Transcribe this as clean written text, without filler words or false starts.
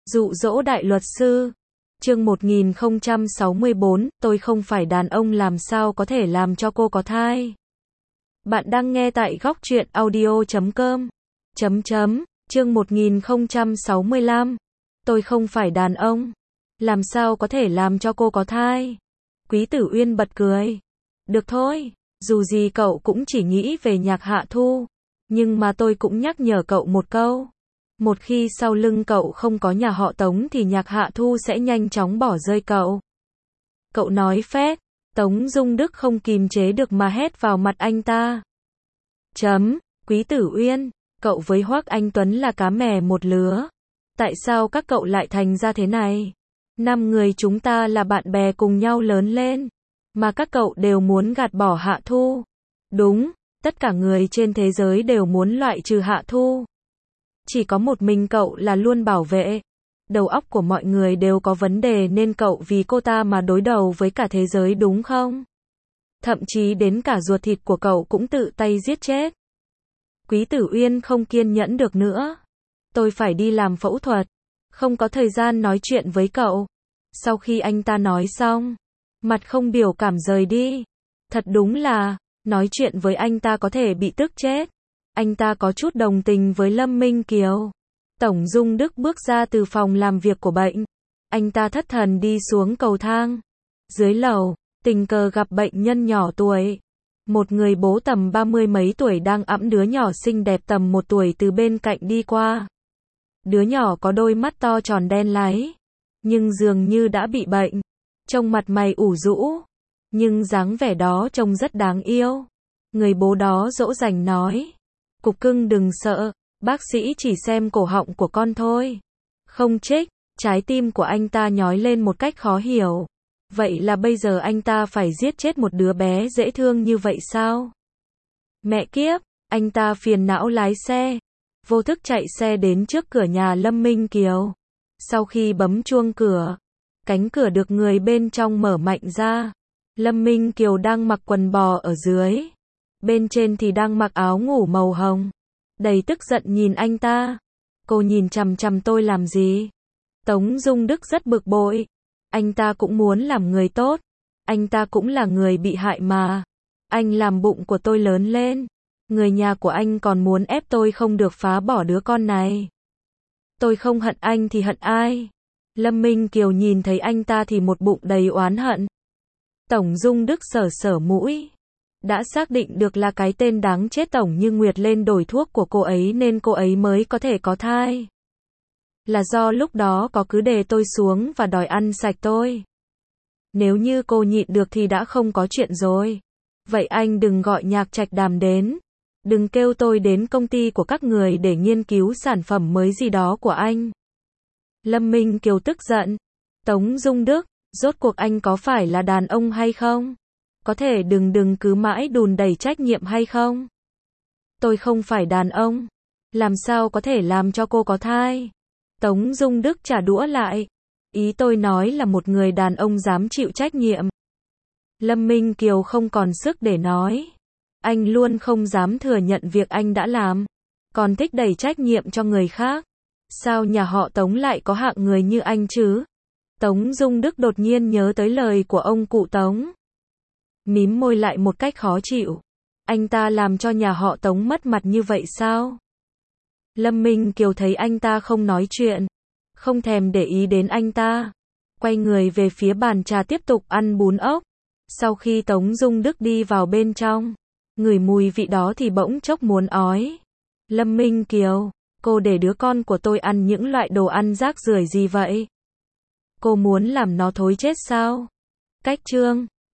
Dụ dỗ đại luật sư. Chương 1064, tôi không phải đàn ông làm sao có thể làm cho cô có thai. Bạn đang nghe tại góc truyện audio.com. Chương 1065. Tôi không phải đàn ông. Làm sao có thể làm cho cô có thai. Quý Tử Uyên bật cười. Được thôi, dù gì cậu cũng chỉ nghĩ về Nhạc Hạ Thu. Nhưng mà tôi cũng nhắc nhở cậu một câu. Một khi sau lưng cậu không có nhà họ Tống thì Nhạc Hạ Thu sẽ nhanh chóng bỏ rơi cậu. Cậu nói phét. Tống Dung Đức không kìm chế được mà hét vào mặt anh ta. Quý Tử Uyên, cậu với Hoắc Anh Tuấn là cá mè một lứa. Tại sao các cậu lại thành ra thế này? 5 người chúng ta là bạn bè cùng nhau lớn lên. Mà các cậu đều muốn gạt bỏ Hạ Thu. Đúng, tất cả người trên thế giới đều muốn loại trừ Hạ Thu. Chỉ có một mình cậu là luôn bảo vệ. Đầu óc của mọi người đều có vấn đề nên cậu vì cô ta mà đối đầu với cả thế giới đúng không? Thậm chí đến cả ruột thịt của cậu cũng tự tay giết chết. Quý Tử Uyên không kiên nhẫn được nữa. Tôi phải đi làm phẫu thuật. Không có thời gian nói chuyện với cậu. Sau khi anh ta nói xong, mặt không biểu cảm rời đi. Thật đúng là, nói chuyện với anh ta có thể bị tức chết. Anh ta có chút đồng tình với Lâm Minh Kiều. Tổng Dung Đức bước ra từ phòng làm việc của bệnh. Anh ta thất thần đi xuống cầu thang. Dưới lầu, tình cờ gặp bệnh nhân nhỏ tuổi. Một người bố tầm 30 mấy tuổi đang ẵm đứa nhỏ xinh đẹp tầm 1 tuổi từ bên cạnh đi qua. Đứa nhỏ có đôi mắt to tròn đen láy. Nhưng dường như đã bị bệnh. Trông mặt mày ủ rũ. Nhưng dáng vẻ đó trông rất đáng yêu. Người bố đó dỗ dành nói. Cục cưng đừng sợ, bác sĩ chỉ xem cổ họng của con thôi. Không trích, trái tim của anh ta nhói lên một cách khó hiểu. Vậy là bây giờ anh ta phải giết chết một đứa bé dễ thương như vậy sao? Mẹ kiếp, anh ta phiền não lái xe. Vô thức chạy xe đến trước cửa nhà Lâm Minh Kiều. Sau khi bấm chuông cửa, cánh cửa được người bên trong mở mạnh ra. Lâm Minh Kiều đang mặc quần bò ở dưới. Bên trên thì đang mặc áo ngủ màu hồng. Đầy tức giận nhìn anh ta. Cô nhìn chằm chằm tôi làm gì? Tống Dung Đức rất bực bội. Anh ta cũng muốn làm người tốt. Anh ta cũng là người bị hại mà. Anh làm bụng của tôi lớn lên. Người nhà của anh còn muốn ép tôi không được phá bỏ đứa con này. Tôi không hận anh thì hận ai? Lâm Minh Kiều nhìn thấy anh ta thì một bụng đầy oán hận. Tổng Dung Đức sờ mũi. Đã xác định được là cái tên đáng chết Tổng Như Nguyệt lên đổi thuốc của cô ấy nên cô ấy mới có thể có thai. Là do lúc đó có cứ để tôi xuống và đòi ăn sạch tôi. Nếu như cô nhịn được thì đã không có chuyện rồi. Vậy anh đừng gọi Nhạc Trạch Đàm đến. Đừng kêu tôi đến công ty của các người để nghiên cứu sản phẩm mới gì đó của anh. Lâm Minh Kiều tức giận. Tống Dung Đức, rốt cuộc anh có phải là đàn ông hay không? Có thể đừng cứ mãi đùn đẩy trách nhiệm hay không? Tôi không phải đàn ông. Làm sao có thể làm cho cô có thai? Tống Dung Đức trả đũa lại. Ý tôi nói là một người đàn ông dám chịu trách nhiệm. Lâm Minh Kiều không còn sức để nói. Anh luôn không dám thừa nhận việc anh đã làm. Còn thích đẩy trách nhiệm cho người khác. Sao nhà họ Tống lại có hạng người như anh chứ? Tống Dung Đức đột nhiên nhớ tới lời của ông cụ Tống. Mím môi lại một cách khó chịu. Anh ta làm cho nhà họ Tống mất mặt như vậy sao? Lâm Minh Kiều thấy anh ta không nói chuyện. Không thèm để ý đến anh ta. Quay người về phía bàn trà tiếp tục ăn bún ốc. Sau khi Tống Dung Đức đi vào bên trong, ngửi mùi vị đó thì bỗng chốc muốn ói. Lâm Minh Kiều, cô để đứa con của tôi ăn những loại đồ ăn rác rưởi gì vậy? Cô muốn làm nó thối chết sao? Cách chương